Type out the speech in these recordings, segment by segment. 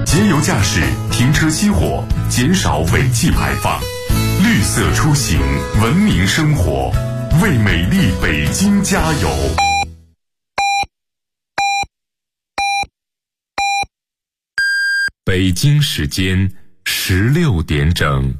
节油驾驶，停车熄火，减少尾气排放，绿色出行，文明生活，为美丽北京加油！北京时间16点整。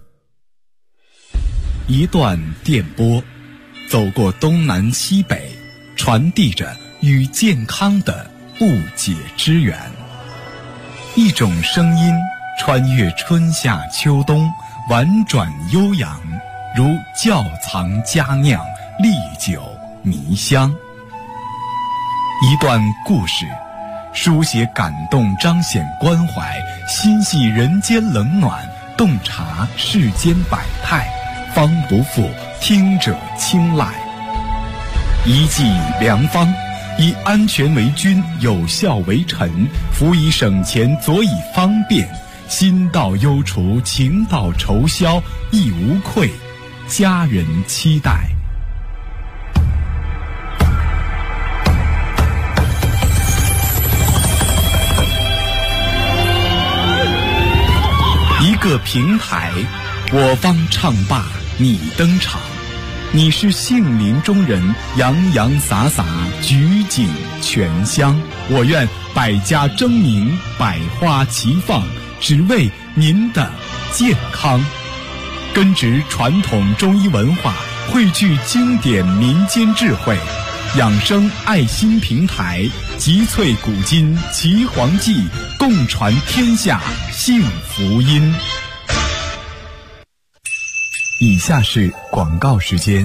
一段电波，走过东南西北，传递着与健康的不解之缘。一种声音穿越春夏秋冬，婉转悠扬，如窖藏佳酿，历久弥香。一段故事，书写感动，彰显关怀，心系人间冷暖，洞察世间百态，方不负听者青睐。一剂良方，以安全为君，有效为臣，辅以省钱，佐以方便，心到忧除，情到愁消，亦无愧，家人期待。一个平台，我方唱罢你登场，你是杏林中人，洋洋洒洒，举景全香。我愿百家争鸣，百花齐放，只为您的健康。根植传统中医文化，汇聚经典民间智慧，养生爱心平台，集萃古今奇黄记，共传天下幸福音。以下是广告时间。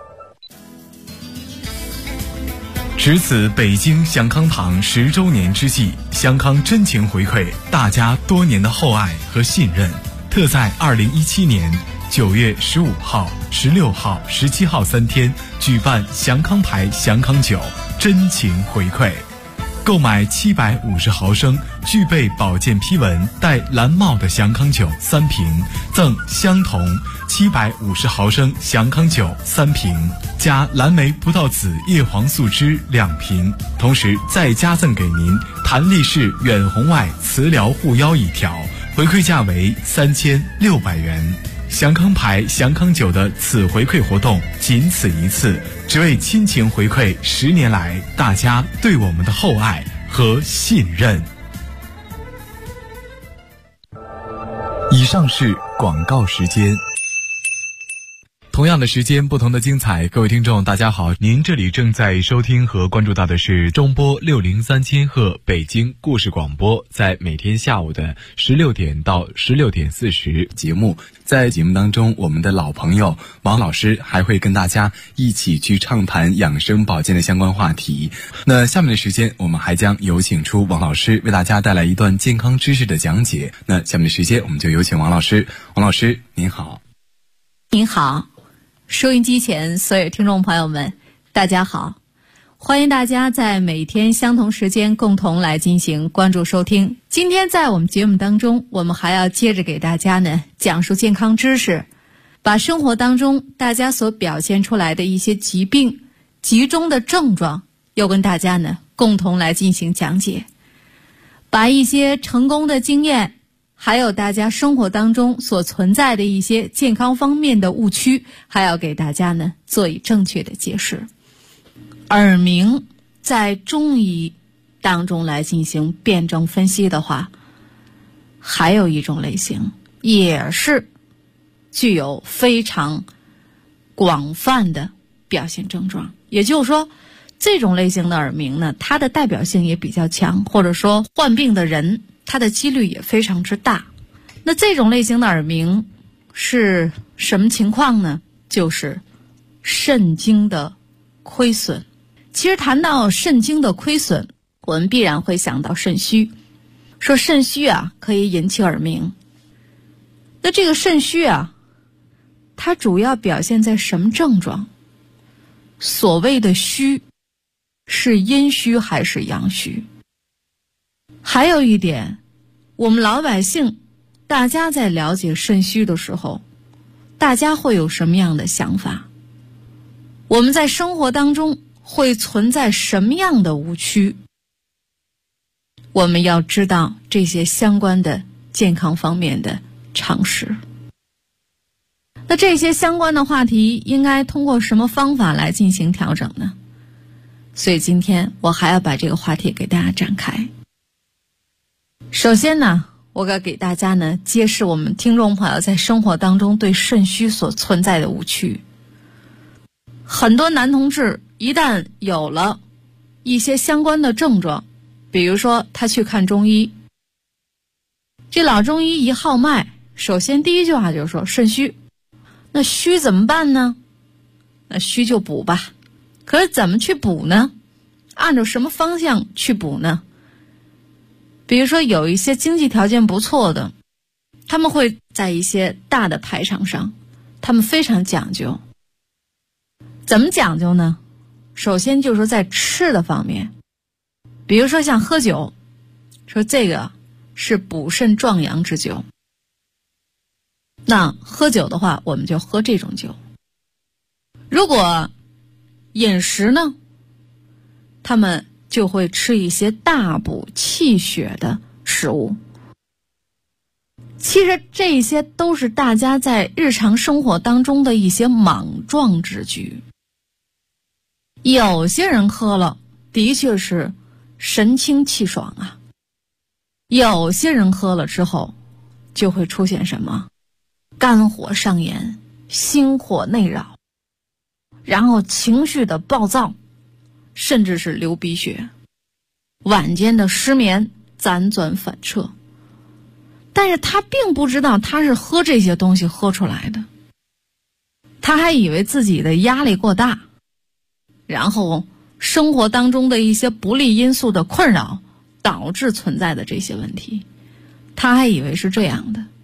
值此北京祥康堂10周年之际，祥康真情回馈大家多年的厚爱和信任，特在2017年9月15号、16号、17号3天举办祥康牌祥康酒真情回馈。购买750毫升具备保健批文带蓝帽的祥康酒3瓶，赠相同750毫升祥康酒3瓶，加蓝莓葡萄籽叶黄素汁2瓶，同时再加赠给您弹力式远红外磁疗护腰1条，回馈价为3600元。祥康牌祥康酒的此回馈活动仅此一次，只为亲情回馈10年来大家对我们的厚爱和信任。以上是广告时间。同样的时间，不同的精彩。各位听众大家好，您这里正在收听和关注到的是中波603千赫北京故事广播，在每天下午的16点到16点40节目。在节目当中，我们的老朋友王老师还会跟大家一起去畅谈养生保健的相关话题。那下面的时间，我们还将有请出王老师为大家带来一段健康知识的讲解。那下面的时间，我们就有请王老师。王老师您好。 您好，收音机前所有听众朋友们大家好，欢迎大家在每天相同时间共同来进行关注收听。今天在我们节目当中，我们还要接着给大家呢讲述健康知识，把生活当中大家所表现出来的一些疾病集中的症状又跟大家呢共同来进行讲解，把一些成功的经验还有大家生活当中所存在的一些健康方面的误区，还要给大家呢做以正确的解释。耳鸣在中医当中来进行辩证分析的话，还有一种类型也是具有非常广泛的表现症状，也就是说这种类型的耳鸣呢，它的代表性也比较强，或者说患病的人它的几率也非常之大。那这种类型的耳鸣是什么情况呢？就是肾经的亏损。其实谈到肾经的亏损，我们必然会想到肾虚，说肾虚啊可以引起耳鸣。那这个肾虚啊，它主要表现在什么症状？所谓的虚，是阴虚还是阳虚？还有一点，我们老百姓大家在了解肾虚的时候，大家会有什么样的想法？我们在生活当中会存在什么样的误区？ 我们要知道这些相关的健康方面的常识。那这些相关的话题应该通过什么方法来进行调整呢？所以今天我还要把这个话题给大家展开。首先呢，我要给大家呢揭示我们听众朋友在生活当中对肾虚所存在的误区。很多男同志一旦有了一些相关的症状，比如说他去看中医，这老中医一号脉，首先第一句话就是说肾虚。那虚怎么办呢？那虚就补吧。可是怎么去补呢？按照什么方向去补呢？比如说有一些经济条件不错的，他们会在一些大的排场上，他们非常讲究。怎么讲究呢？首先就是说在吃的方面，比如说像喝酒，说这个是补肾壮阳之酒。那喝酒的话，我们就喝这种酒。如果饮食呢，他们就会吃一些大补气血的食物。其实这些都是大家在日常生活当中的一些莽撞之举。有些人喝了的确是神清气爽啊，有些人喝了之后就会出现什么肝火上炎、心火内扰，然后情绪的暴躁，甚至是流鼻血，晚间的失眠，辗转反侧。但是他并不知道他是喝这些东西喝出来的，他还以为自己的压力过大，然后生活当中的一些不利因素的困扰导致存在的这些问题，他还以为是这样的。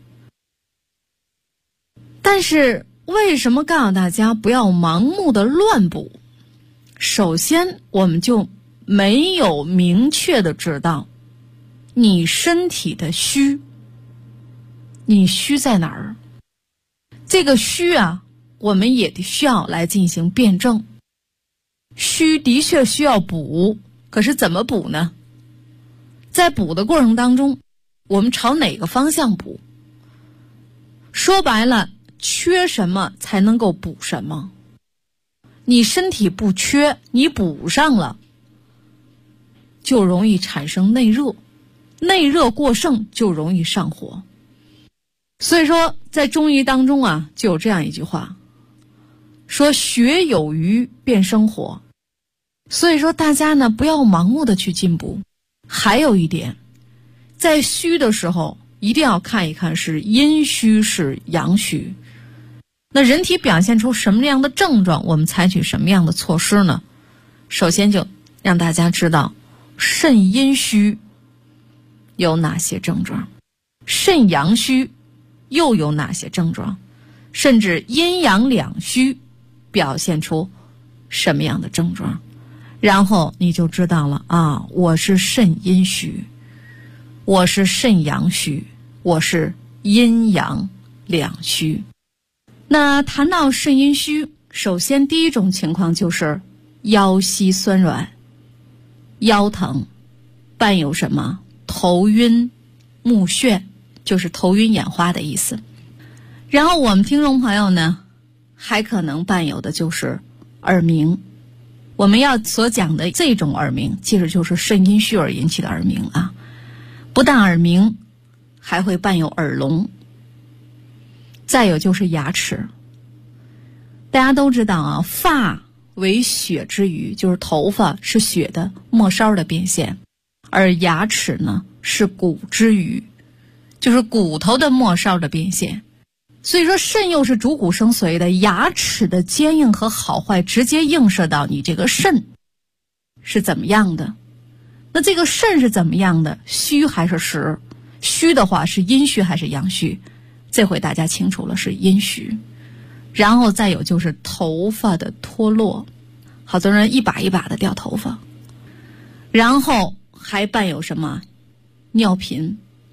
但是为什么告诉大家不要盲目的乱补？首先我们就没有明确的知道你身体的虚，你虚在哪儿？这个虚啊，我们也需要来进行辩证。虚的确需要补，可是怎么补呢？在补的过程当中，我们朝哪个方向补？说白了，缺什么才能够补什么。你身体不缺，你补上了，就容易产生内热，内热过盛就容易上火。所以说在中医当中啊，就有这样一句话，说血有余便生火。所以说大家呢不要盲目的去进补。还有一点，在虚的时候一定要看一看是阴虚是阳虚。那人体表现出什么样的症状，我们采取什么样的措施呢？首先就让大家知道肾阴虚有哪些症状，肾阳虚又有哪些症状，甚至阴阳两虚表现出什么样的症状，然后你就知道了啊，我是肾阴虚，我是肾阳虚，我是阴阳两虚。那谈到肾阴虚，首先第一种情况就是腰膝酸软、腰疼，伴有什么头晕目眩，就是头晕眼花的意思。然后我们听众朋友呢，还可能伴有的就是耳鸣。我们要所讲的这种耳鸣，其实就是肾阴虚而引起的耳鸣啊。不但耳鸣，还会伴有耳聋。再有就是牙齿。大家都知道啊，发为血之余，就是头发是血的末梢的变现，而牙齿呢是骨之余，就是骨头的末梢的变现。所以说肾又是主骨生髓的，牙齿的坚硬和好坏直接映射到你这个肾是怎么样的。那这个肾是怎么样的？虚还是实？虚的话是阴虚还是阳虚？这回大家清楚了，是阴虚。然后再有就是头发的脱落，好多人一把一把的掉头发。然后还伴有什么？尿频、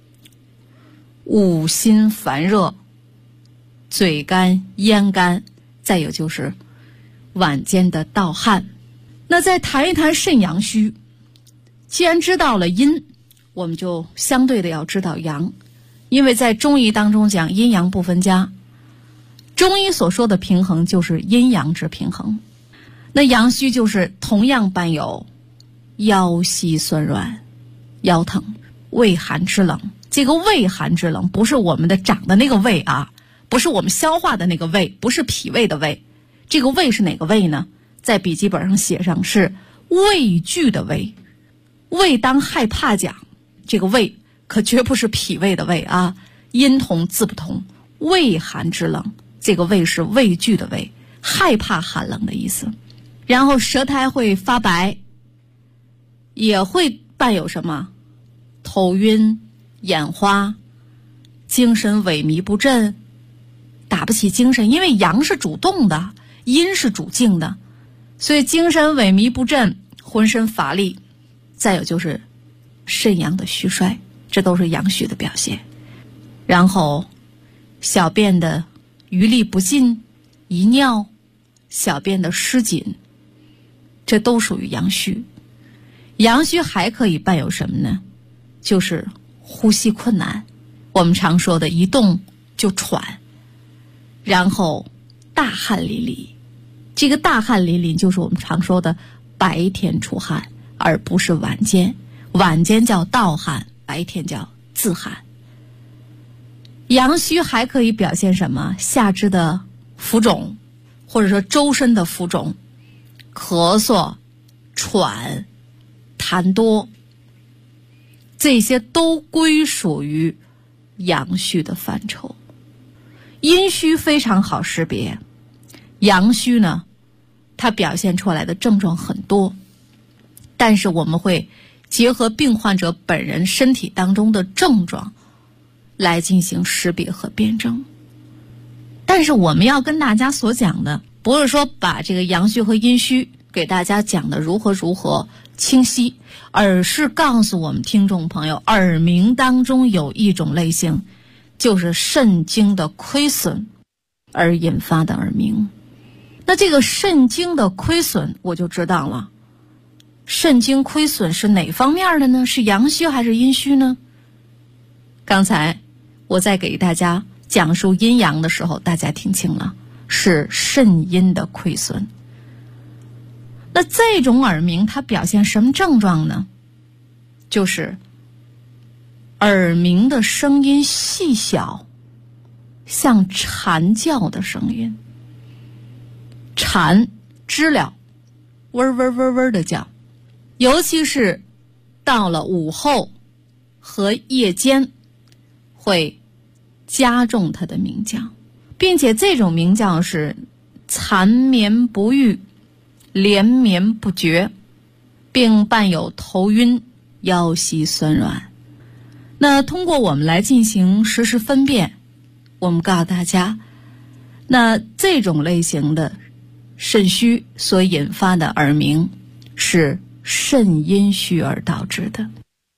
恶心烦热、嘴干、咽干，再有就是晚间的盗汗。那再谈一谈肾阳虚。既然知道了阴， 我们就相对的要知道阳，因为在中医当中讲阴阳不分家，中医所说的平衡就是阴阳之平衡。那阳虚就是同样伴有腰膝酸软、腰疼、畏寒肢冷。这个畏寒肢冷不是我们的长的那个胃啊，不是我们消化的那个胃，不是脾胃的胃。这个胃是哪个胃呢？在笔记本上写上是畏惧的畏。畏当害怕讲，这个畏可绝不是脾胃的胃啊，音同字不同。畏寒肢冷，这个畏是畏惧的畏，害怕寒冷的意思。然后舌苔会发白，也会伴有什么？头晕、眼花、精神萎靡不振，打不起精神，因为阳是主动的，阴是主静的，所以精神萎靡不振，浑身乏力。再有就是肾阳的虚衰，这都是阳虚的表现。然后小便的余力不尽、遗尿、小便的失紧，这都属于阳虚。阳虚还可以伴有什么呢？就是呼吸困难，我们常说的一动就喘，然后大汗淋漓。这个大汗淋漓就是我们常说的白天出汗，而不是晚间。晚间叫盗汗，白天叫自汗。阳虚还可以表现什么？下肢的浮肿，或者说周身的浮肿，咳嗽、喘、痰多，这些都归属于阳虚的范畴。阴虚非常好识别，阳虚呢，它表现出来的症状很多，但是我们会结合病患者本人身体当中的症状来进行识别和辩证。但是我们要跟大家所讲的，不是说把这个阳虚和阴虚给大家讲的如何清晰，而是告诉我们听众朋友，耳鸣当中有一种类型，就是肾经的亏损而引发的耳鸣。那这个肾经的亏损我就知道了，肾经亏损是哪方面的呢？是阳虚还是阴虚呢？刚才我在给大家讲述阴阳的时候，大家听清了，是肾阴的亏损。那这种耳鸣它表现什么症状呢？就是耳鸣的声音细小，像蝉叫的声音。蝉知了嗡嗡嗡嗡的叫，尤其是到了午后和夜间会加重它的鸣叫，并且这种鸣叫是缠绵不愈、连绵不绝，并伴有头晕、腰膝酸软。那通过我们来进行实时分辨，我们告诉大家，那这种类型的肾虚所引发的耳鸣是肾阴虚而导致的。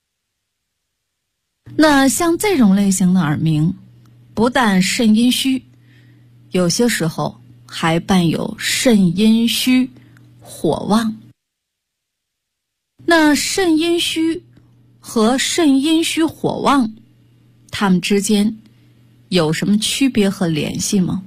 那像这种类型的耳鸣，不但肾阴虚，有些时候还伴有肾阴虚火旺。那肾阴虚和肾阴虚火旺，它们之间有什么区别和联系吗？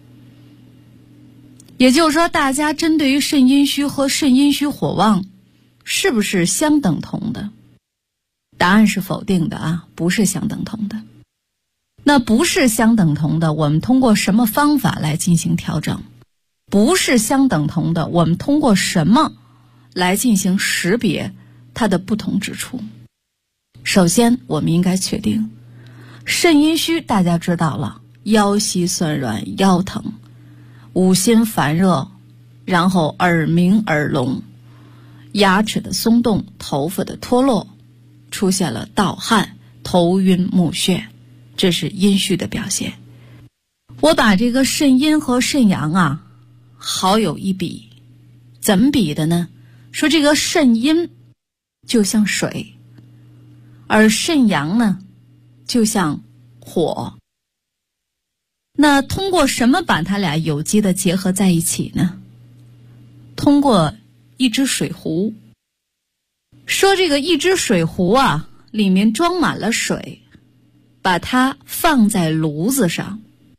也就是说，大家针对于肾阴虚和肾阴虚火旺是不是相等同的？答案是否定的啊，不是相等同的。那不是相等同的，我们通过什么方法来进行调整？不是相等同的，我们通过什么来进行识别它的不同之处？首先我们应该确定，肾阴虚大家知道了，腰膝酸软、腰疼、五心烦热，然后耳鸣耳聋，牙齿的松动，头发的脱落，出现了盗汗、头晕目眩，这是阴虚的表现。我把这个肾阴和肾阳啊好有一比，怎么比的呢？说这个肾阴就像水，而肾阳呢就像火。那通过什么把它俩有机的结合在一起呢？通过一只水壶。说这个一只水壶啊， 里面装满了水，把它放在炉子上。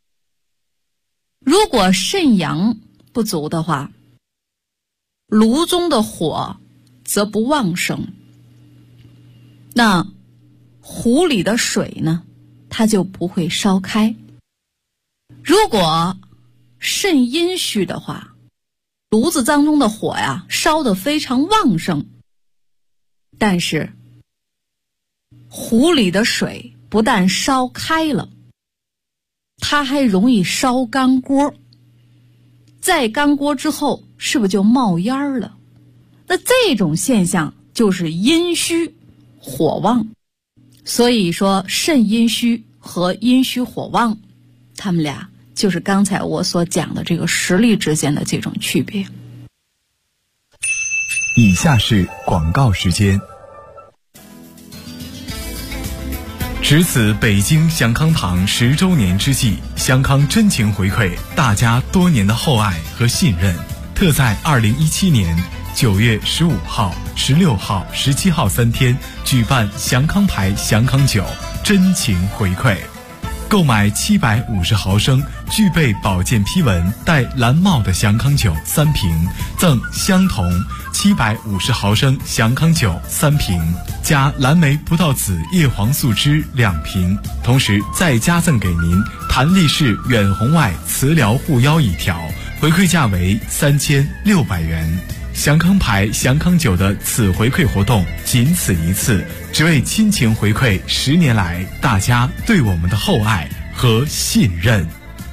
如果肾阳不足的话，炉中的火则不旺盛，那壶里的水呢，它就不会烧开。如果肾阴虚的话，炉子当中的火呀烧得非常旺盛，但是壶里的水不但烧开了，它还容易烧干锅，在干锅之后是不是就冒烟了？那这种现象就是阴虚火旺。所以说肾阴虚和阴虚火旺，他们俩就是刚才我所讲的这个实力之间的这种区别。 以下是广告时间。值此北京祥康堂10周年之际，祥康真情回馈大家多年的厚爱和信任，特在2017年9月15号、16号、17号3天举办祥康牌祥康酒真情回馈。购买750毫升具备保健批文带蓝帽的祥康酒3瓶，赠相同750毫升祥康酒3瓶，加蓝莓葡萄籽叶黄素汁2瓶，同时再加赠给您弹力式远红外磁疗护腰1条，回馈价为3600元。祥康牌祥康酒的此回馈活动仅此一次，只为亲情回馈10年来大家对我们的厚爱和信任。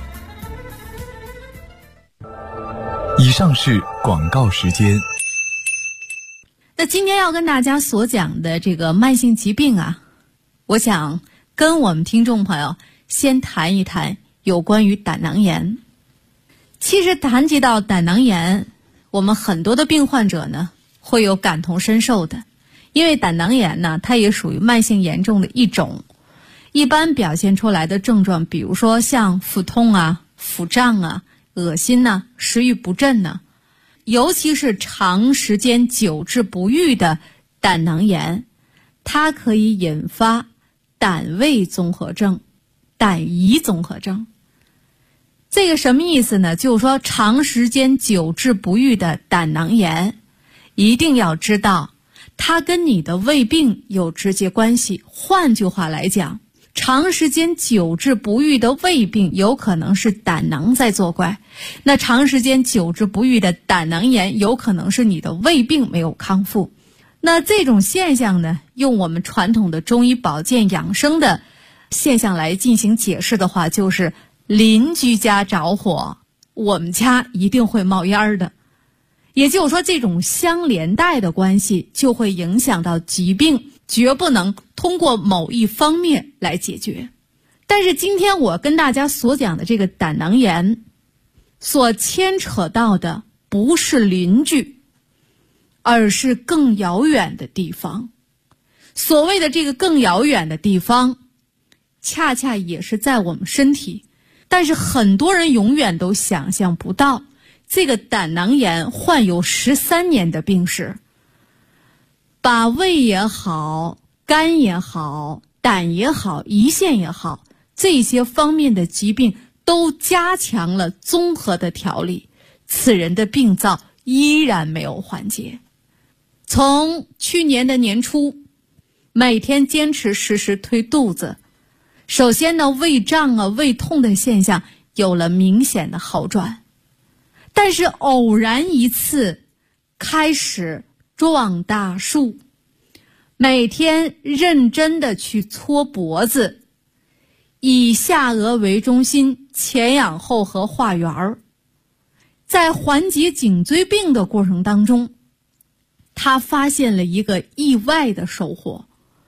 以上是广告时间。 那今天要跟大家所讲的这个慢性疾病啊，我想跟我们听众朋友先谈一谈有关于胆囊炎。其实谈及到胆囊炎，我们很多的病患者呢会有感同身受的，因为胆囊炎呢它也属于慢性严重的一种，一般表现出来的症状比如说像腹痛啊、腹胀啊、恶心啊、食欲不振啊，尤其是长时间久治不愈的胆囊炎，它可以引发胆胃综合症、胆胰综合症。这个什么意思呢？就是说长时间久治不愈的胆囊炎，一定要知道它跟你的胃病有直接关系。换句话来讲，长时间久治不愈的胃病有可能是胆囊在作怪，那长时间久治不愈的胆囊炎有可能是你的胃病没有康复。那这种现象呢，用我们传统的中医保健养生的现象来进行解释的话，就是邻居家着火，我们家一定会冒烟的。也就是说，这种相连带的关系就会影响到疾病，绝不能通过某一方面来解决。但是今天我跟大家所讲的这个胆囊炎，所牵扯到的不是邻居，而是更遥远的地方。所谓的这个更遥远的地方，恰恰也是在我们身体，但是很多人永远都想象不到，这个胆囊炎患有13年的病史，把胃也好、肝也好、胆也好、胰腺也好，这些方面的疾病都加强了综合的调理，此人的病灶依然没有缓解。从去年的年初，每天坚持时时推肚子，首先呢，胃胀啊、胃痛的现象有了明显的好转。但是偶然一次开始撞大树，每天认真的去搓脖子，以下颚为中心，前仰后合画圆儿。在缓解颈椎病的过程当中，他发现了一个意外的收获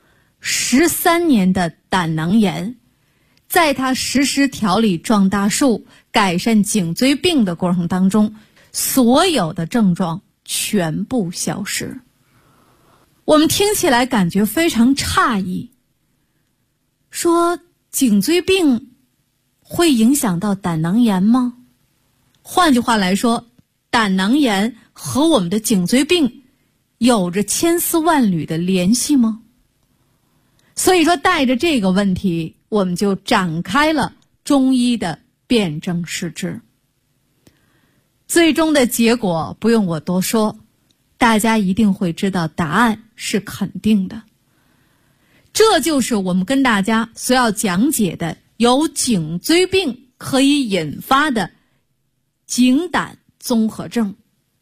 ：13年的胆囊炎，在他实施调理撞大树、改善颈椎病的过程当中，所有的症状全部消失。我们听起来感觉非常诧异，说颈椎病会影响到胆囊炎吗？换句话来说，胆囊炎和我们的颈椎病有着千丝万缕的联系吗？ 所以说带着这个问题，我们就展开了中医的辨证施治。最终的结果不用我多说，大家一定会知道答案是肯定的。这就是我们跟大家所要讲解的由颈椎病可以引发的颈胆综合症。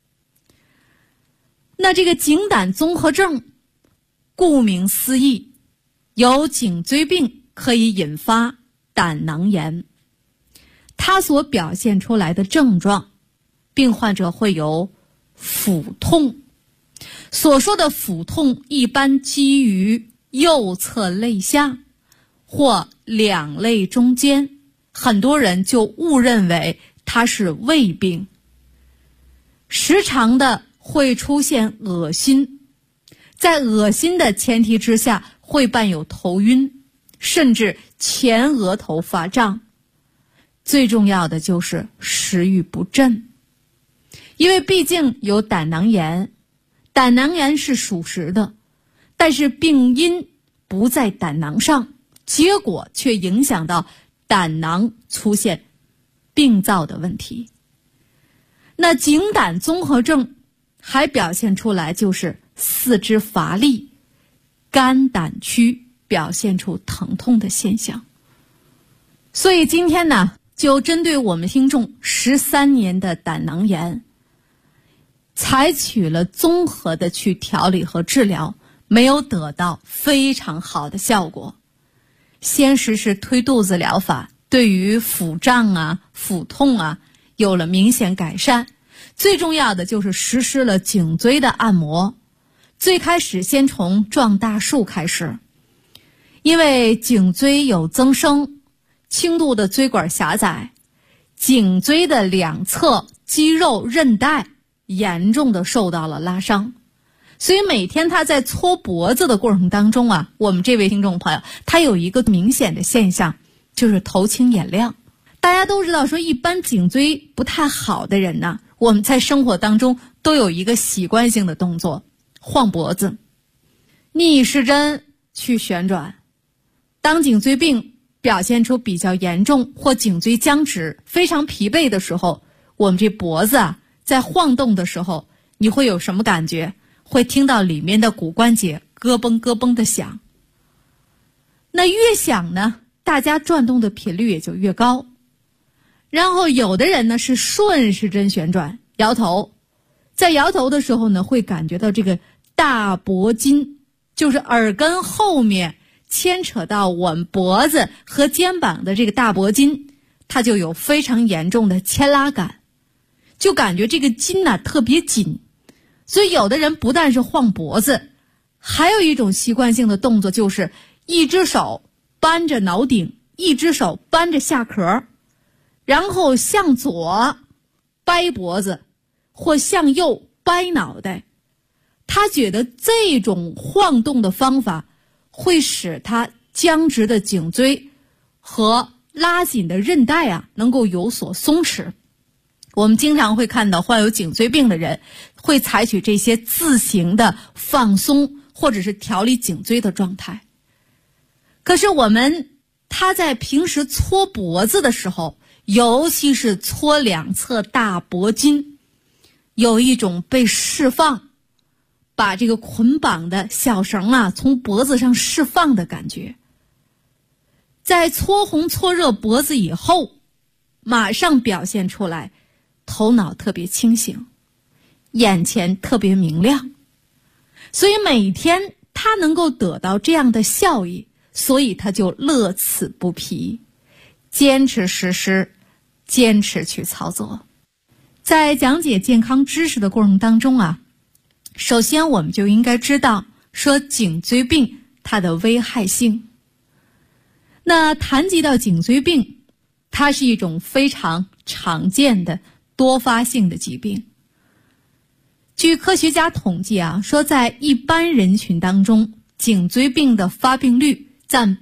那这个颈胆综合症，顾名思义，由颈椎病可以引发胆囊炎。它所表现出来的症状，病患者会有腹痛。所说的腹痛一般基于右侧肋下或两肋中间，很多人就误认为它是胃病。时常的会出现恶心，在恶心的前提之下会伴有头晕，甚至前额头发胀。最重要的就是食欲不振，因为毕竟有胆囊炎，胆囊炎是属实的，但是病因不在胆囊上，结果却影响到胆囊出现病灶的问题。那颈胆综合症还表现出来就是四肢乏力，肝胆区表现出疼痛的现象。所以今天呢，就针对我们听众13年的胆囊炎，采取了综合的去调理和治疗，没有得到非常好的效果。先实施推肚子疗法，对于腹胀啊、腹痛啊有了明显改善。最重要的就是实施了颈椎的按摩，最开始先从撞大树开始，因为颈椎有增生，轻度的椎管狭窄，颈椎的两侧肌肉韧带严重的受到了拉伤，所以每天他在搓脖子的过程当中啊，我们这位听众朋友他有一个明显的现象，就是头清眼亮。大家都知道说，一般颈椎不太好的人呢，我们在生活当中都有一个习惯性的动作，晃脖子，逆时针去旋转。当颈椎病表现出比较严重或颈椎僵直非常疲惫的时候，我们这脖子啊在晃动的时候，你会有什么感觉？会听到里面的骨关节咯嘣咯嘣的响。那越响呢，大家转动的频率也就越高。然后有的人呢是顺时针旋转，摇头，在摇头的时候呢，会感觉到这个大脖筋，就是耳根后面牵扯到我们脖子和肩膀的这个大脖筋，它就有非常严重的牵拉感，就感觉这个筋呢特别紧。所以有的人不但是晃脖子，还有一种习惯性的动作，就是一只手扳着脑顶，一只手扳着下壳，然后向左掰脖子或向右掰脑袋。他觉得这种晃动的方法会使他僵直的颈椎和拉紧的韧带啊能够有所松弛。我们经常会看到患有颈椎病的人会采取这些自行的放松或者是调理颈椎的状态。可是他在平时搓脖子的时候，尤其是搓两侧大脖筋，有一种被释放，把这个捆绑的小绳啊从脖子上释放的感觉。在搓红搓热脖子以后，马上表现出来头脑特别清醒，眼前特别明亮。所以每天他能够得到这样的效益，所以他就乐此不疲，坚持实施，坚持去操作。在讲解健康知识的过程当中啊，首先我们就应该知道说颈椎病它的危害性。那谈及到颈椎病，它是一种非常常见的多发性的疾病。据科学家统计啊，说在一般人群当中，颈椎病的发病率占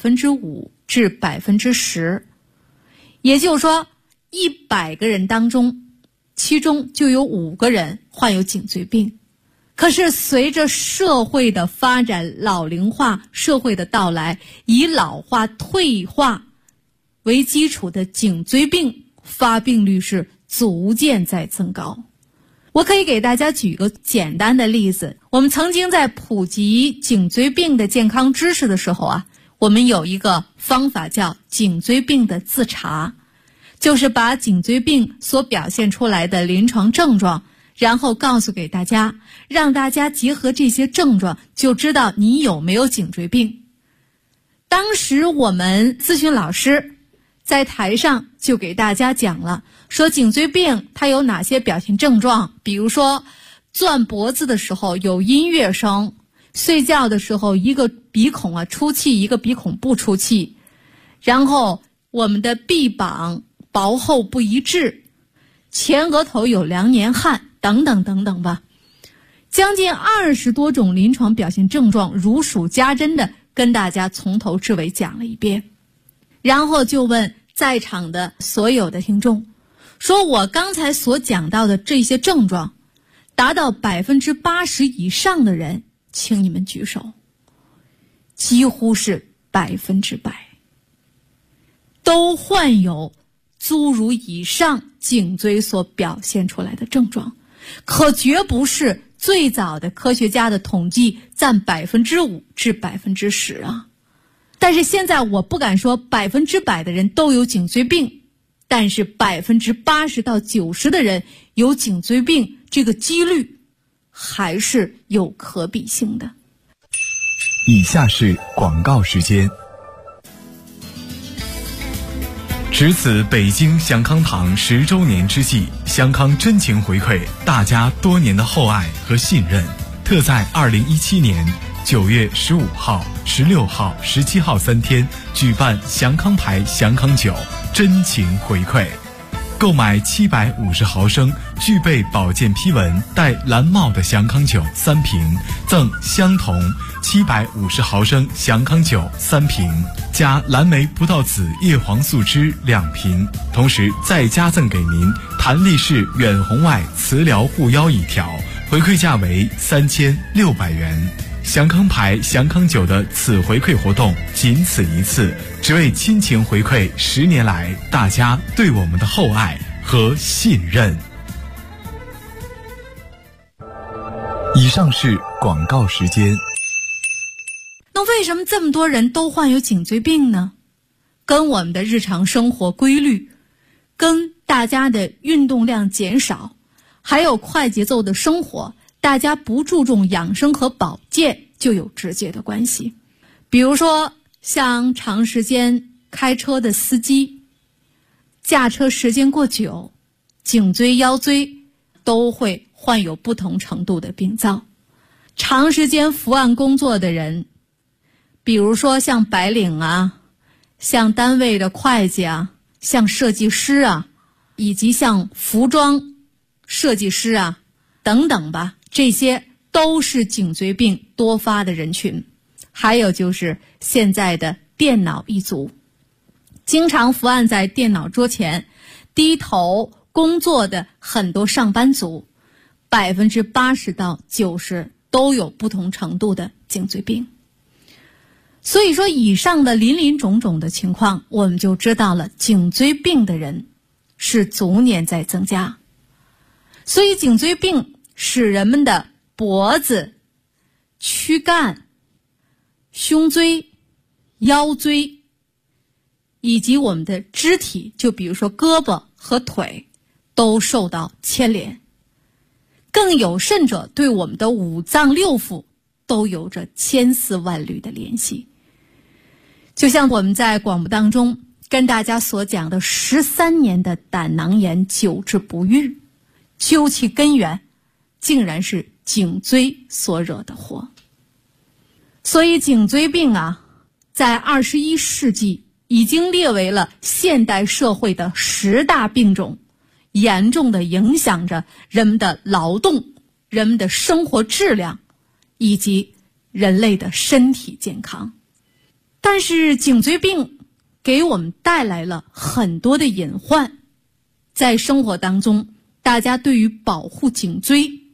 5%至10%，也就是说100个人当中，其中就有5个人患有颈椎病。 可是随着社会的发展，老龄化社会的到来，以老化退化为基础的颈椎病发病率是逐渐在增高。我可以给大家举个简单的例子，我们曾经在普及颈椎病的健康知识的时候我们有一个方法叫颈椎病的自查，就是把颈椎病所表现出来的临床症状，然后告诉给大家，让大家结合这些症状就知道你有没有颈椎病。当时我们咨询老师在台上就给大家讲了，说颈椎病它有哪些表现症状，比如说攥脖子的时候有音乐声，睡觉的时候一个鼻孔出气，一个鼻孔不出气，然后我们的臂膀薄厚不一致，前额头有两年汗，等等等等吧。将近20多种临床表现症状如数家珍的跟大家从头至尾讲了一遍，然后就问在场的所有的听众，说我刚才所讲到的这些症状达到80%以上的人，请你们举手。几乎是100%都患有诸如以上颈椎所表现出来的症状，可绝不是最早的科学家的统计占5%至10%但是现在我不敢说100%的人都有颈椎病，但是80%到90%的人有颈椎病，这个几率还是有可比性的。 以下是广告时间。值此北京祥康堂10周年之际，祥康真情回馈大家多年的厚爱和信任，特在2017年9月15号、16号、17号3天举办祥康牌祥康酒真情回馈。购买750毫升具备保健批文带蓝帽的祥康酒3瓶，赠相同750毫升祥康酒3瓶，加蓝莓葡萄籽叶黄素汁2瓶，同时再加赠给您弹力式远红外磁疗护腰1条，回馈价为3600元。祥康牌祥康酒的此回馈活动仅此一次，只为亲情回馈10年来大家对我们的厚爱和信任。以上是广告时间。 那为什么这么多人都患有颈椎病呢？跟我们的日常生活规律，跟大家的运动量减少，还有快节奏的生活，大家不注重养生和保健就有直接的关系。比如说像长时间开车的司机，驾车时间过久，颈椎腰椎都会患有不同程度的病灶。长时间伏案工作的人，比如说像白领像单位的会计像设计师以及像服装设计师等等吧，这些都是颈椎病多发的人群。还有就是现在的电脑一族，经常伏案在电脑桌前低头工作的很多上班族，80%到90%都有不同程度的颈椎病。所以说以上的林林种种的情况，我们就知道了颈椎病的人是逐年在增加。所以颈椎病使人们的脖子、躯干、胸椎、腰椎以及我们的肢体，就比如说胳膊和腿都受到牵连，更有甚者对我们的五脏六腑都有着千丝万缕的联系。就像我们在广播当中跟大家所讲的13年的胆囊炎久治不愈，究其根源竟然是颈椎所惹的祸。所以颈椎病在21世纪已经列为了现代社会的10大病种，严重的影响着人们的劳动、人们的生活质量以及人类的身体健康。但是颈椎病给我们带来了很多的隐患，在生活当中大家对于保护颈椎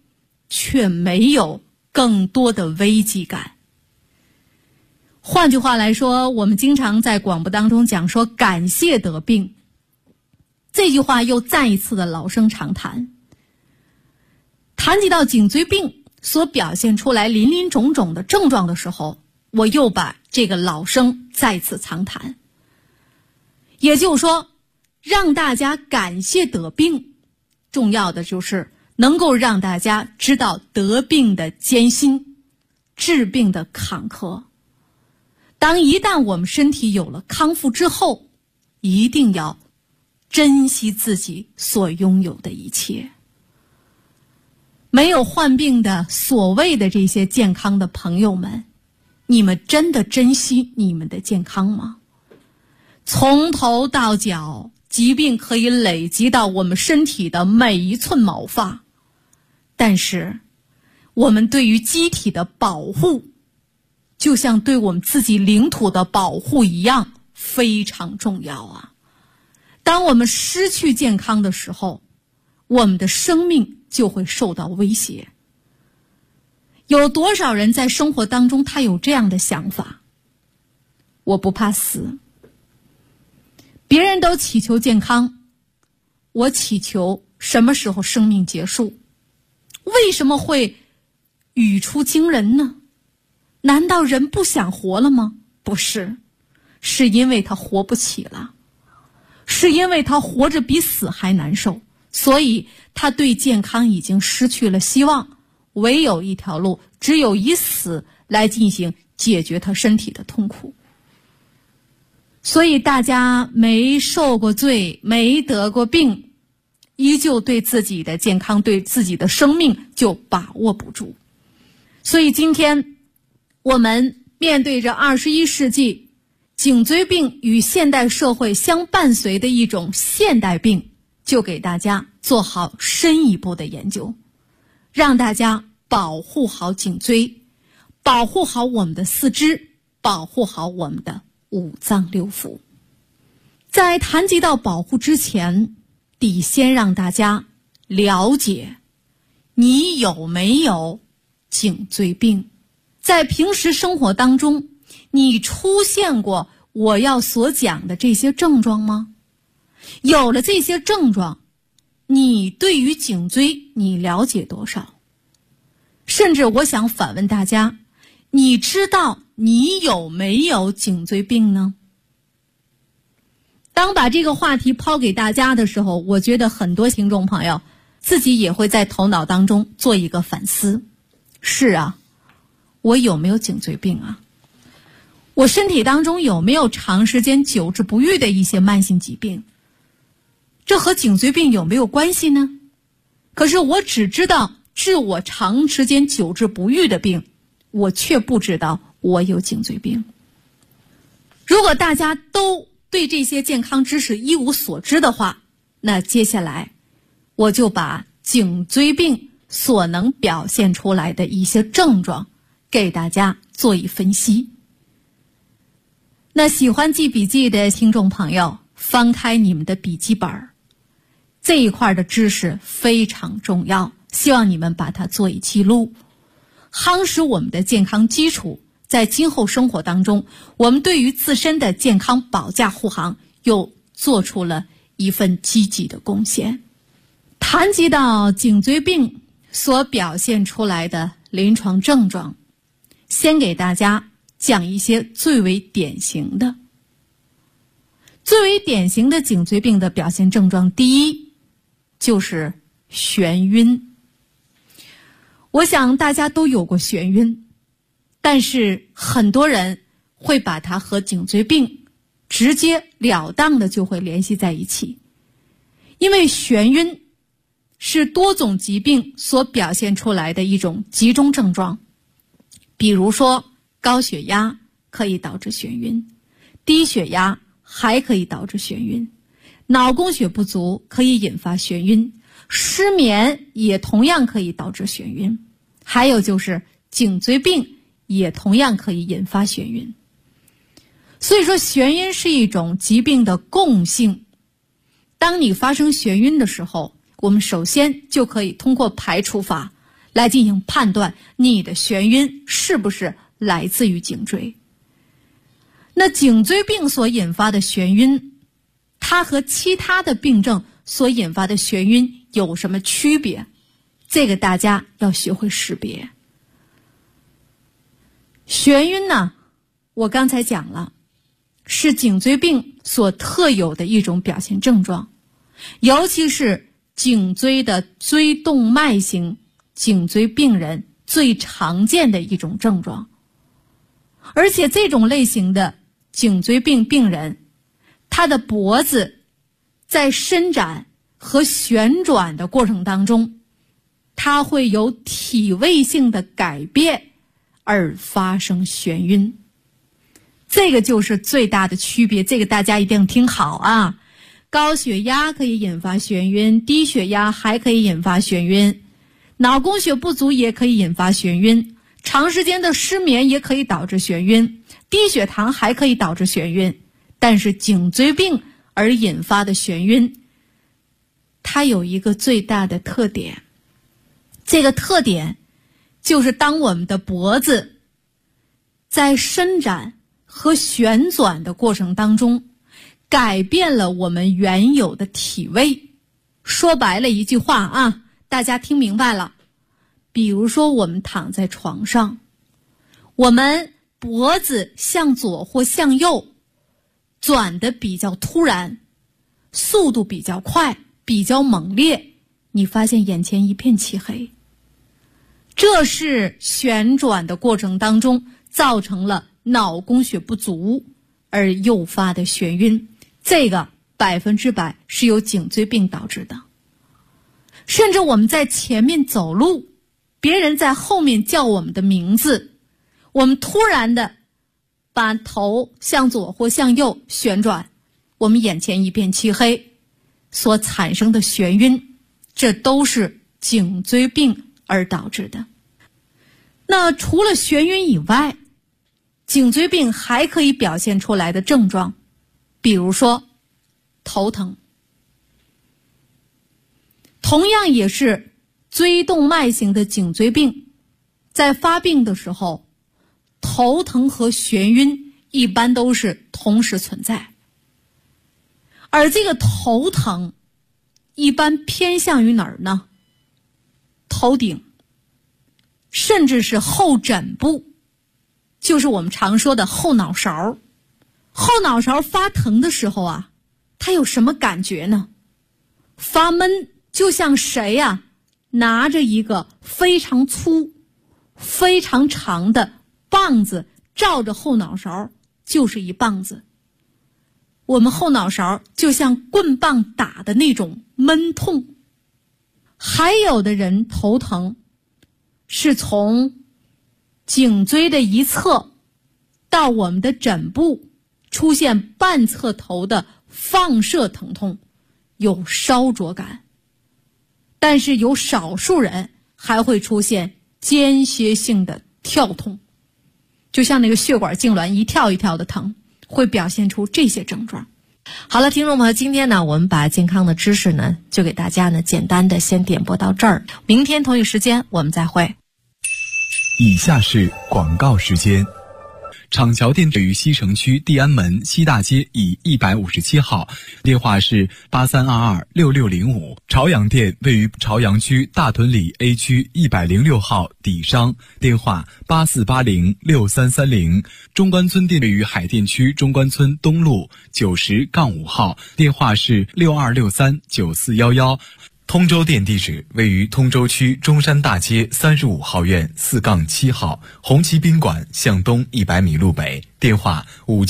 却没有更多的危机感。换句话来说，我们经常在广播当中讲说感谢得病，这句话又再一次的老生常谈。谈及到颈椎病所表现出来林林种种的症状的时候，我又把这个老生再次常谈。也就是说，让大家感谢得病，重要的就是能够让大家知道得病的艰辛，治病的坎坷。当一旦我们身体有了康复之后，一定要珍惜自己所拥有的一切。没有患病的所谓的这些健康的朋友们，你们真的珍惜你们的健康吗？从头到脚，疾病可以累积到我们身体的每一寸毛发，但是我们对于机体的保护，就像对我们自己领土的保护一样，非常重要啊。当我们失去健康的时候，我们的生命就会受到威胁。有多少人在生活当中他有这样的想法？我不怕死。别人都祈求健康，我祈求什么时候生命结束？为什么会语出惊人呢？难道人不想活了吗？不是，是因为他活不起了，是因为他活着比死还难受，所以他对健康已经失去了希望，唯有一条路，只有以死来进行解决他身体的痛苦。所以大家没受过罪，没得过病，依旧对自己的健康，对自己的生命就把握不住。所以今天我们面对着21世纪颈椎病与现代社会相伴随的一种现代病，就给大家做好深一步的研究，让大家保护好颈椎，保护好我们的四肢，保护好我们的五脏六腑。在谈及到保护之前，得先让大家了解你有没有颈椎病。在平时生活当中，你出现过我要所讲的这些症状吗？有了这些症状，你对于颈椎你了解多少？甚至我想反问大家，你知道你有没有颈椎病呢？当把这个话题抛给大家的时候，我觉得很多听众朋友自己也会在头脑当中做一个反思。是啊，我有没有颈椎病啊？我身体当中有没有长时间久治不愈的一些慢性疾病？这和颈椎病有没有关系呢？可是我只知道治我长时间久治不愈的病，我却不知道我有颈椎病。如果大家都对这些健康知识一无所知的话，那接下来我就把颈椎病所能表现出来的一些症状给大家做一分析。那喜欢记笔记的听众朋友，翻开你们的笔记本，这一块的知识非常重要，希望你们把它做一记录，夯实我们的健康基础。在今后生活当中，我们对于自身的健康保驾护航又做出了一份积极的贡献。谈及到颈椎病所表现出来的临床症状，先给大家讲一些最为典型的。最为典型的颈椎病的表现症状，第一就是眩晕。我想大家都有过眩晕，但是很多人会把它和颈椎病直截了当的就会联系在一起。因为眩晕是多种疾病所表现出来的一种集中症状，比如说高血压可以导致眩晕，低血压还可以导致眩晕，脑供血不足可以引发眩晕，失眠也同样可以导致眩晕，还有就是颈椎病也同样可以引发眩晕。所以说眩晕是一种疾病的共性。当你发生眩晕的时候，我们首先就可以通过排除法来进行判断你的眩晕是不是来自于颈椎。那颈椎病所引发的眩晕，它和其他的病症所引发的眩晕有什么区别？这个大家要学会识别。眩晕呢，我刚才讲了，是颈椎病所特有的一种表现症状，尤其是颈椎的椎动脉型颈椎病人最常见的一种症状。而且这种类型的颈椎病病人，他的脖子在伸展和旋转的过程当中，它会有体位性的改变而发生眩晕。这个就是最大的区别，这个大家一定听好啊。高血压可以引发眩晕，低血压还可以引发眩晕，脑供血不足也可以引发眩晕，长时间的失眠也可以导致眩晕，低血糖还可以导致眩晕。但是颈椎病而引发的眩晕，它有一个最大的特点，这个特点就是当我们的脖子在伸展和旋转的过程当中，改变了我们原有的体位。说白了一句话啊，大家听明白了。比如说我们躺在床上，我们脖子向左或向右转得比较突然，速度比较快，比较猛烈，你发现眼前一片漆黑，这是旋转的过程当中造成了脑供血不足而诱发的眩晕，这个100%是由颈椎病导致的。甚至我们在前面走路，别人在后面叫我们的名字，我们突然的把头向左或向右旋转，我们眼前一片漆黑，所产生的眩晕，这都是颈椎病而导致的。那除了眩晕以外，颈椎病还可以表现出来的症状，比如说头疼，同样也是椎动脉型的颈椎病，在发病的时候，头疼和眩晕一般都是同时存在。而这个头疼一般偏向于哪儿呢？头顶，甚至是后枕部，就是我们常说的后脑勺。后脑勺发疼的时候啊，它有什么感觉呢？发闷，就像谁呀，拿着一个非常粗非常长的棒子照着后脑勺，就是一棒子。我们后脑勺就像棍棒打的那种闷痛。还有的人头疼是从颈椎的一侧到我们的枕部出现半侧头的放射疼痛，有烧灼感。但是有少数人还会出现间歇性的跳痛，就像那个血管痉挛一跳一跳的疼，会表现出这些症状。好了，听众朋友，今天呢，我们把健康的知识呢，就给大家呢简单的先点播到这儿。明天同一时间我们再会。 以下是广告时间。厂桥店位于西城区地安门西大街以157号，电话是83226605。朝阳店位于朝阳区大屯里 A 区106号底商，电话84806330。中关村店位于海淀区中关村东路90-5号，电话是62639411。通州店地址位于通州区中山大街35号院4-7号，红旗宾馆向东100米路北，电话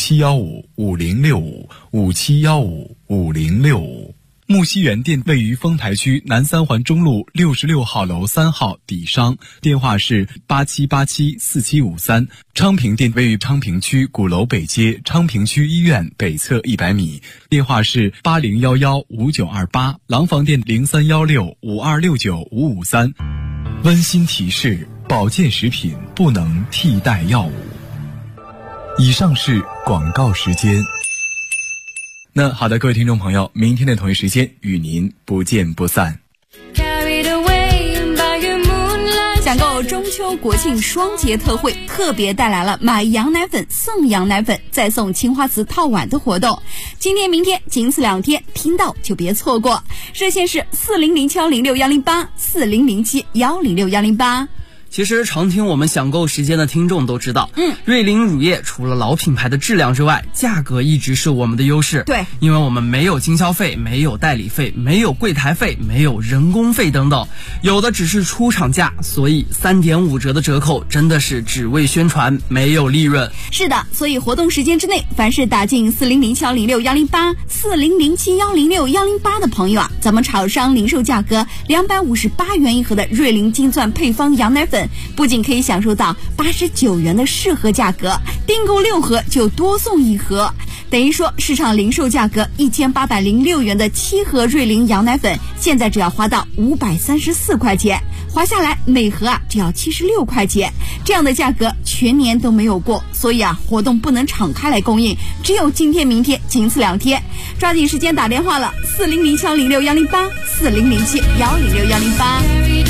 57155065，57155065。木樨园店位于丰台区南三环中路66号楼3号底商，电话是87874753。昌平店位于昌平区鼓楼北街昌平区医院北侧100米，电话是80115928。廊坊店031652695553。温馨提示：保健食品不能替代药物。以上是广告时间。那好的，各位听众朋友，明天的同一时间与您不见不散。 Carried away by your moonlight 享购中秋国庆双节特惠，特别带来了买羊奶粉送羊奶粉再送青花瓷套碗的活动。今天明天仅此2天，听到就别错过。热线是4007106108 4007106108。 其实常听我们享购时间的听众都知道，瑞麟乳业除了老品牌的质量之外，价格一直是我们的优势。 对， 因为我们没有经销费，没有代理费，没有柜台费，没有人工费等等，有的只是出厂价，所以3.5折的折扣真的是只为宣传，没有利润。 是的，所以活动时间之内，凡是打进4007106108 4007106108的朋友啊，咱们厂商零售价格258元一盒的瑞麟金钻配方羊奶粉，不仅可以享受到89元的试盒价格，订购6盒就多送1盒，等于说市场零售价格1806元的7盒瑞麟羊奶粉，现在只要花到534块钱，划下来每盒啊只要76块钱，这样的价格全年都没有过，所以啊活动不能敞开来供应，只有今天明天仅此2天，抓紧时间打电话了，4007106108 4007106108。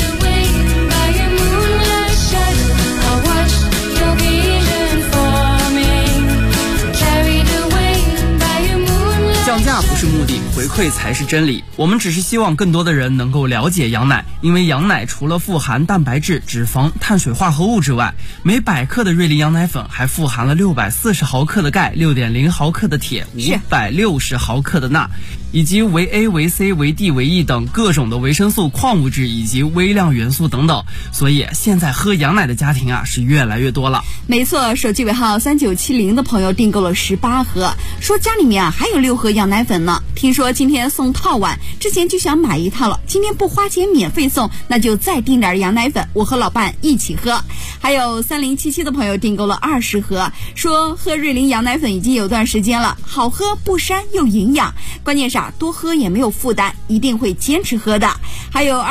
降价不是目的，回馈才是真理。我们只是希望更多的人能够了解羊奶，因为羊奶除了富含蛋白质、脂肪、碳水化合物之外，每100克的瑞麟羊奶粉还富含了640毫克的钙、6.0毫克的铁、560毫克的钠，以及维 A、维 C、维 D、维 E 等各种的维生素、矿物质以及微量元素等等。所以现在喝羊奶的家庭啊是越来越多了。 没错，手机尾号3970的朋友订购了18盒，说家里面啊还有6盒羊奶粉呢。听说今天送套碗，之前就想买一套了，今天不花钱免费送，那就再订点羊奶粉，我和老伴一起喝。还有3077的朋友订购了20盒，说喝瑞麟羊奶粉已经有段时间了，好喝不膻又营养，关键是多喝也没有负担，一定会坚持喝的。还有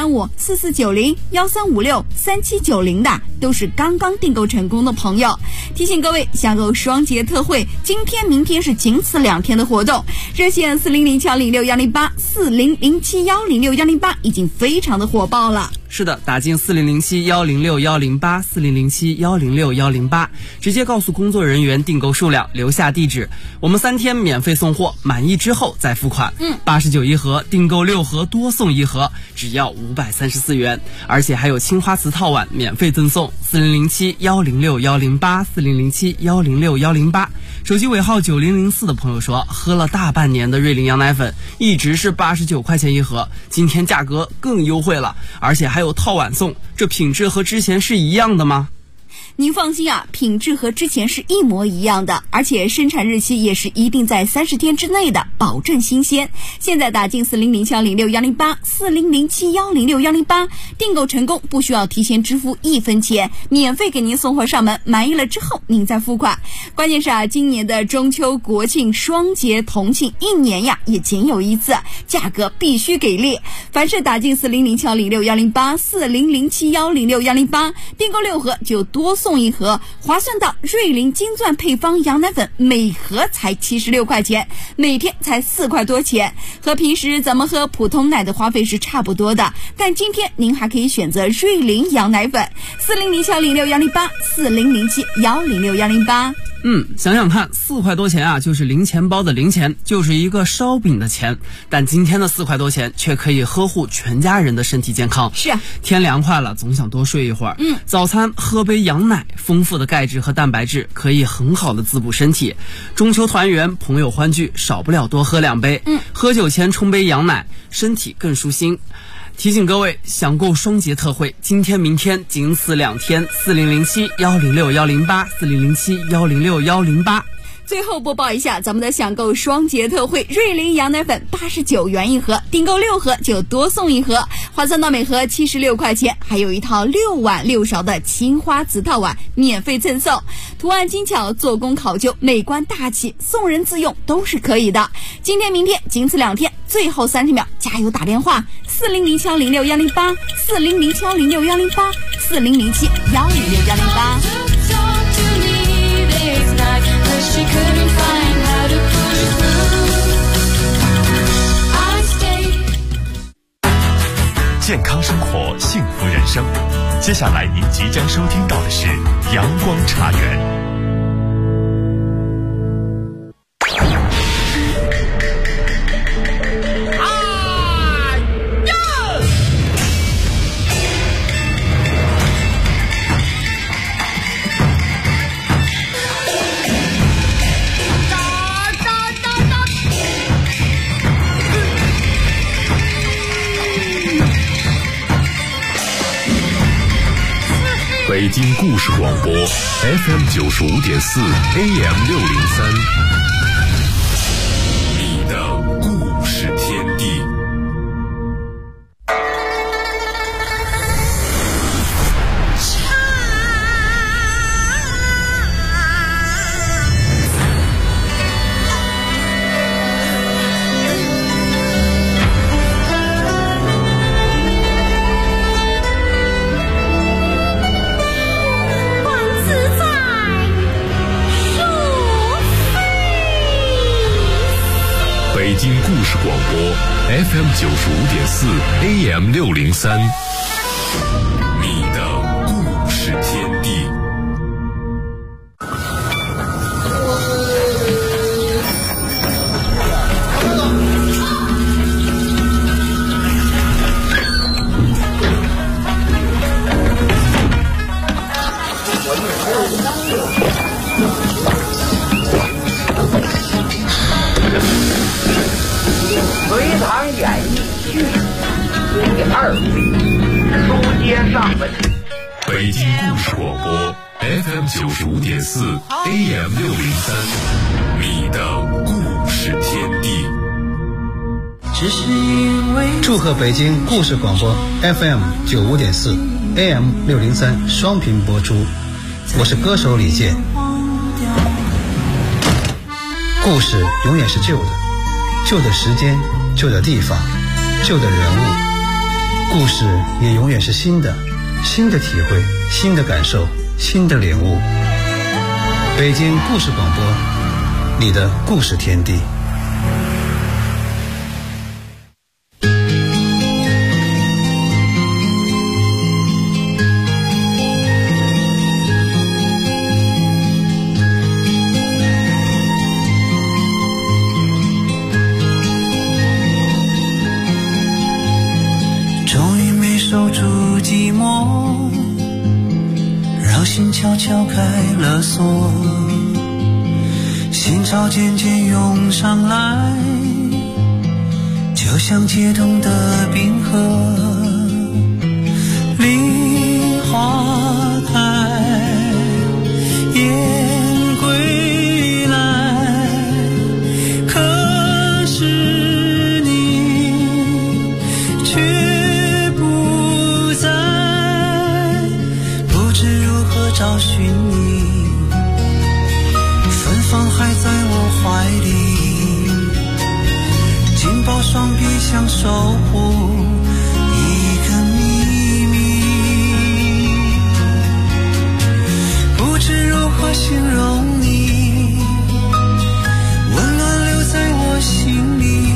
2735、4490、1356、3790的，都是刚刚订购成功的朋友。提醒各位，享购双节特惠，今天明天是仅此2天的活动。热线4007106108 4007106108已经非常的火爆了。 是的，打进4007106108 4007106108，直接告诉工作人员订购数量，留下地址，我们3天免费送货，满意之后再付款。89一盒，订购6盒多送1盒，只要534元，而且还有青花瓷套碗免费赠送。4007106108 4007106108，手机尾号9004的朋友说，喝了大半年的瑞麟羊奶粉，一直是89块钱1盒，今天价格更优惠了，而且还有套碗送，这品质和之前是一样的吗？ 您放心啊，品质和之前是一模一样的，而且生产日期也是一定在30天之内的，保证新鲜。现在打进4007106108 4007106108，订购成功不需要提前支付1分钱，免费给您送货上门，满意了之后您再付款。关键是今年的中秋国庆双节同庆，1年呀也仅有一次，价格必须给力。凡是打进4007106108 4007106108，订购6盒就多送1盒，划算到瑞麟金钻配方羊奶粉每盒才76块钱，每天才4块多钱，和平时咱们喝普通奶的花费是差不多的，但今天您还可以选择瑞麟羊奶粉。4007106108 4007106108。 想想看，4块多钱啊，就是零钱包的零钱，就是一个烧饼的钱，但今天的4块多钱却可以呵护全家人的身体健康。 是啊， 天凉快了，总想多睡一会儿。早餐喝杯羊奶，丰富的钙质和蛋白质可以很好的滋补身体。中秋团圆，朋友欢聚，少不了多喝2杯。喝酒前冲杯羊奶，身体更舒心。提醒各位，享购双节特惠，今天明天仅此2天，4007106108 4007106108。 最后播报一下咱们的享购双节特惠，瑞麟羊奶粉89元1盒，订购6盒就多送1盒，划算到每盒76块钱，还有一套6碗6勺的青花瓷套碗免费赠送，图案精巧，做工考究，美观大气，送人自用都是可以的。今天明天仅此2天，最后30秒，加油打电话4007106108 4007106108 4007106108。 She couldn't find how to push through. I stayed. 健康生活，幸福人生。接下来您即将收听到的是阳光茶园。北京故事广播 FM 95.4 AM 603，你的故事天地。北京故事广播 FM 95.4 AM 603，你的故事天地。 隋唐演义第2回，书接上文。 北京故事广播 FM 95.4 AM 603，你的故事天地。 祝贺北京故事广播 FM 95.4 AM 603双频播出，我是歌手李健。故事永远是旧的，旧的时间，旧的地方，旧的人物。故事也永远是新的，新的体会，新的感受，新的领悟。北京故事广播，你的故事天地。 悄悄开了锁，心潮渐渐涌上来，就像解冻的冰河。梨花开，雁归来，可是你却不在，不知如何找寻你，芬芳还在我怀里，紧抱双臂想守护一个秘密，不知如何形容你，温暖留在我心里，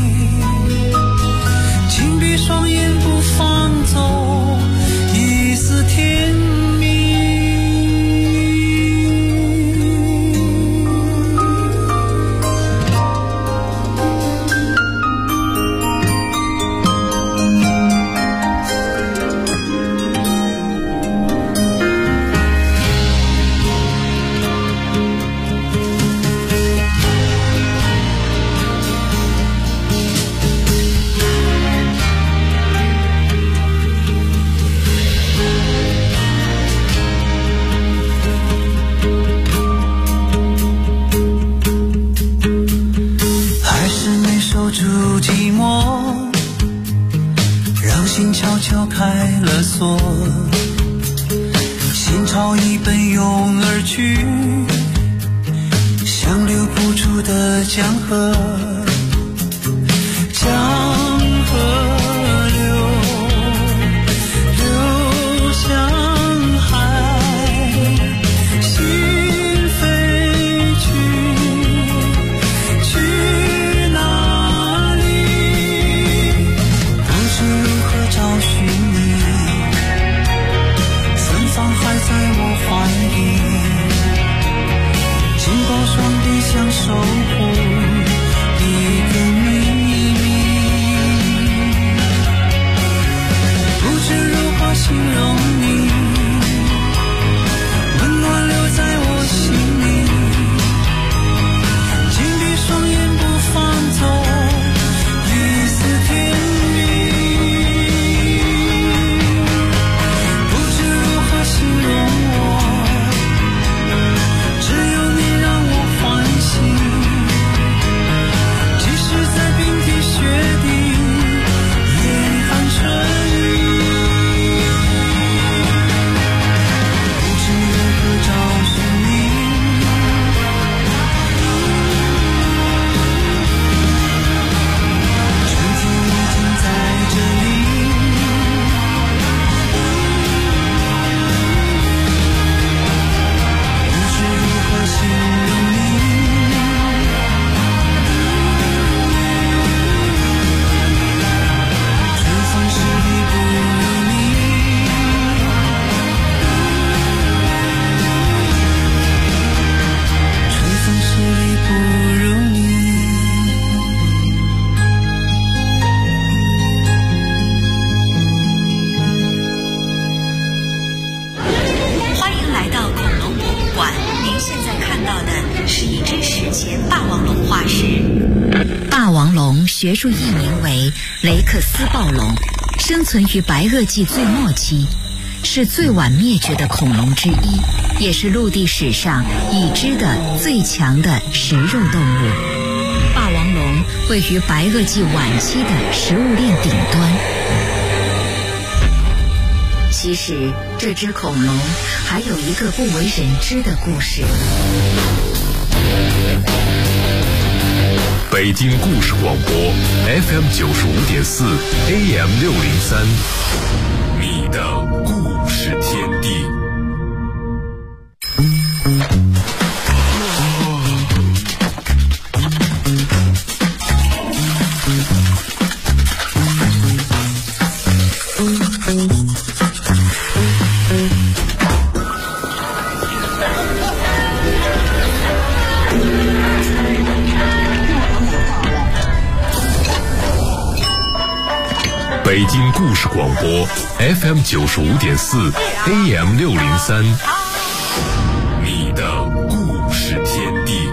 紧闭双眼不放走一丝甜蜜。开了锁，心潮已奔涌而去，像流不出的江河，江河流向海，心飞去哪里？不知如何找寻前霸王龙化石。霸王龙学术译名为雷克斯暴龙，生存于白垩纪最末期，是最晚灭绝的恐龙之一，也是陆地史上已知的最强的食肉动物。霸王龙位于白垩纪晚期的食物链顶端。其实这只恐龙还有一个不为人知的故事。 北京故事广播 FM 95.4 AM 603，你的故事天地。北京故事广播 FM 95.4 AM 603，你的故事天地。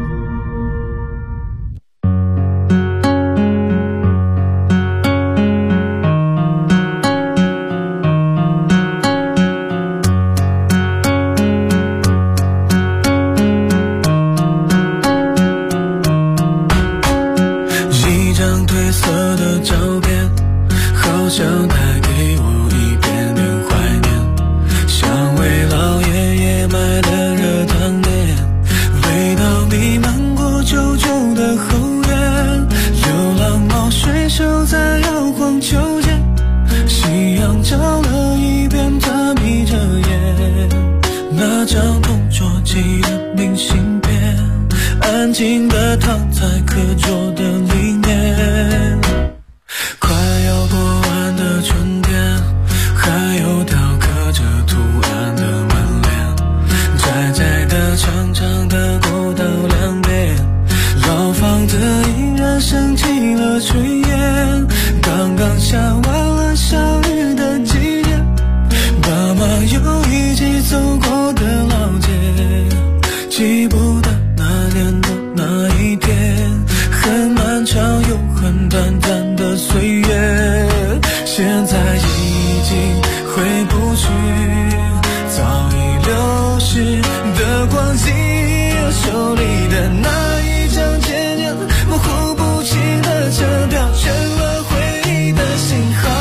一张褪色的照片，好像带给我一点点怀念，像为老爷爷买的热汤面，味道弥漫过旧旧的后院，流浪猫睡熟在摇晃秋千，夕阳照了一遍，它眯着眼，那张同桌寄的明信片，安静地躺在课桌的里面。快要过完的春天，还有雕刻着图案的门帘，窄窄的长长的过道两边，老房子依然升起了炊烟，刚刚下完了小雨的季节，爸妈又一起走过的老街，记不得那年的那一天，很漫长又很短暂的岁月，现在已经回不去，早已流逝的光景，手里的那一张渐渐模糊不清的车票，全了回忆的信号。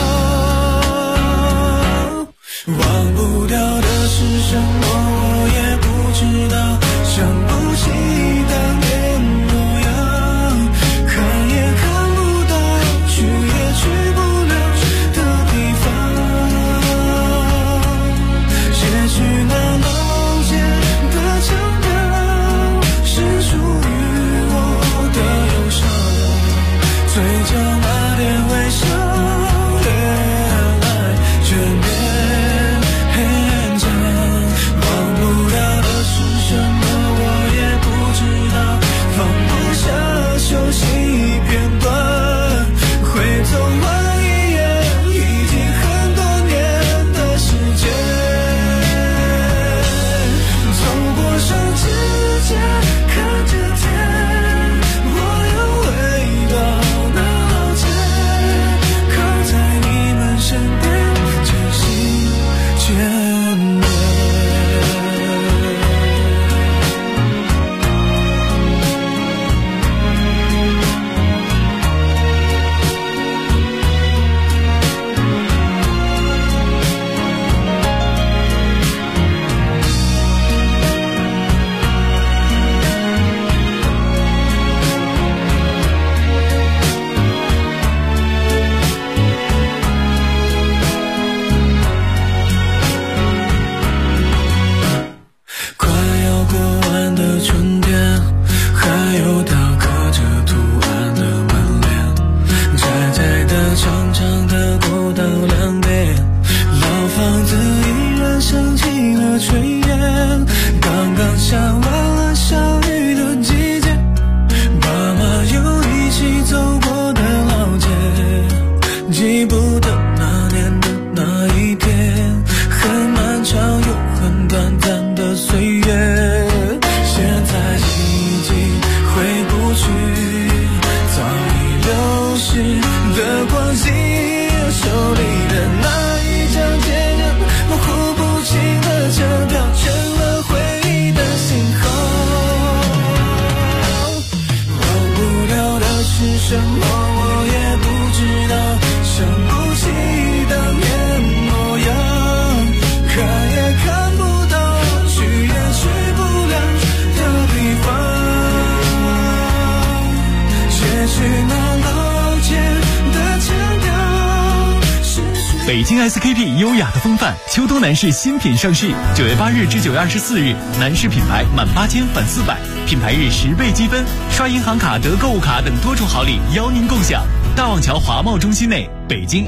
忘不掉的是什么我也不知道，想不起当年模样，看也看不到，去也去不了的地方，也许那梦见的长条是属于我的忧伤，嘴角那点微笑原来全变长，忘不了的是什么我也不知道，放不下熟悉片段，回头望一眼已经很多年的时间，走过双指间看着天，我又回到那老街，靠在你们身边渐行渐远。快要过完的春天，还有雕刻着图案的门帘，窄窄的长长的过道两边，老房子依然升起了炊烟，刚刚下完了小雨的季节，爸妈又一起走过的老街，记不得那年的那一天，很漫长又很短暂的岁月，现在已经记手里的那一张贴着模糊不清的车票，成了回忆的信号。忘不了的是什么，我也不知道，想不起当年模样，看也看不到，去也去不了的地方，却去那老街的腔调。 北京 SKP 优雅的风范，秋冬男士新品上市，9月8日至9月24日，男士品牌满8000返400，品牌日10倍积分，刷银行卡得购物卡等多重好礼邀您共享。大望桥华贸中心内，北京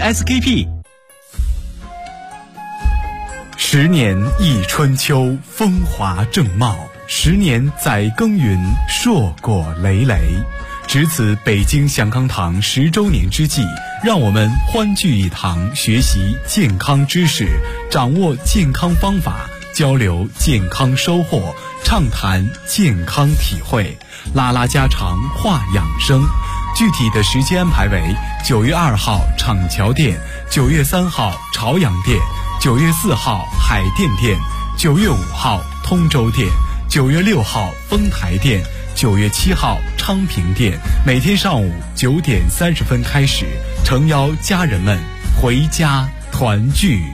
SKP。10年忆春秋，风华正茂；10年载耕耘，硕果累累。值此北京祥康堂10周年之际，让我们欢聚一堂，学习健康知识，掌握健康方法，交流健康收获，畅谈健康体会，拉拉家常，话养生。具体的时间安排为9月2号厂桥店，9月3号朝阳店，9月4号海淀店，9月5号通州店，9月6号丰台店，9月7号昌平店。每天上午9点30分开始，诚邀家人们回家团聚。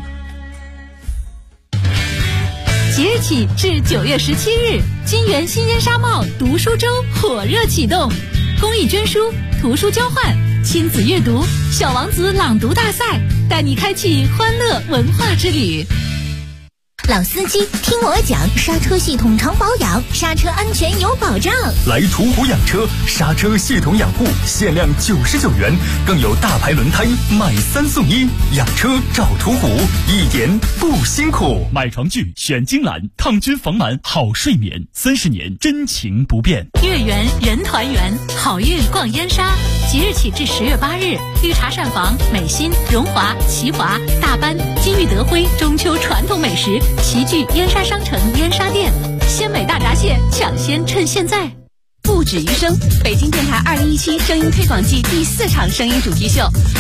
即日起至9月17日，金源新烟纱帽读书周火热启动，公益捐书、图书交换、亲子阅读、小王子朗读大赛，带你开启欢乐文化之旅。 老司机听我讲，刹车系统常保养，刹车安全有保障。 来途虎养车，刹车系统养护限量99元，更有大牌轮胎买3送1，养车找途虎，一点不辛苦。 买床具选金兰，抗菌防螨好睡眠，30年真情不变。 月圆人团圆，好运逛燕莎。即日起至10月8日，绿茶膳房、美心、荣华、齐华、大班、金玉德辉中秋传统美食齐聚燕莎商城燕莎店，鲜美大闸蟹抢先趁现在。 不止于声，北京电台2017声音推广季第4场声音主题秀。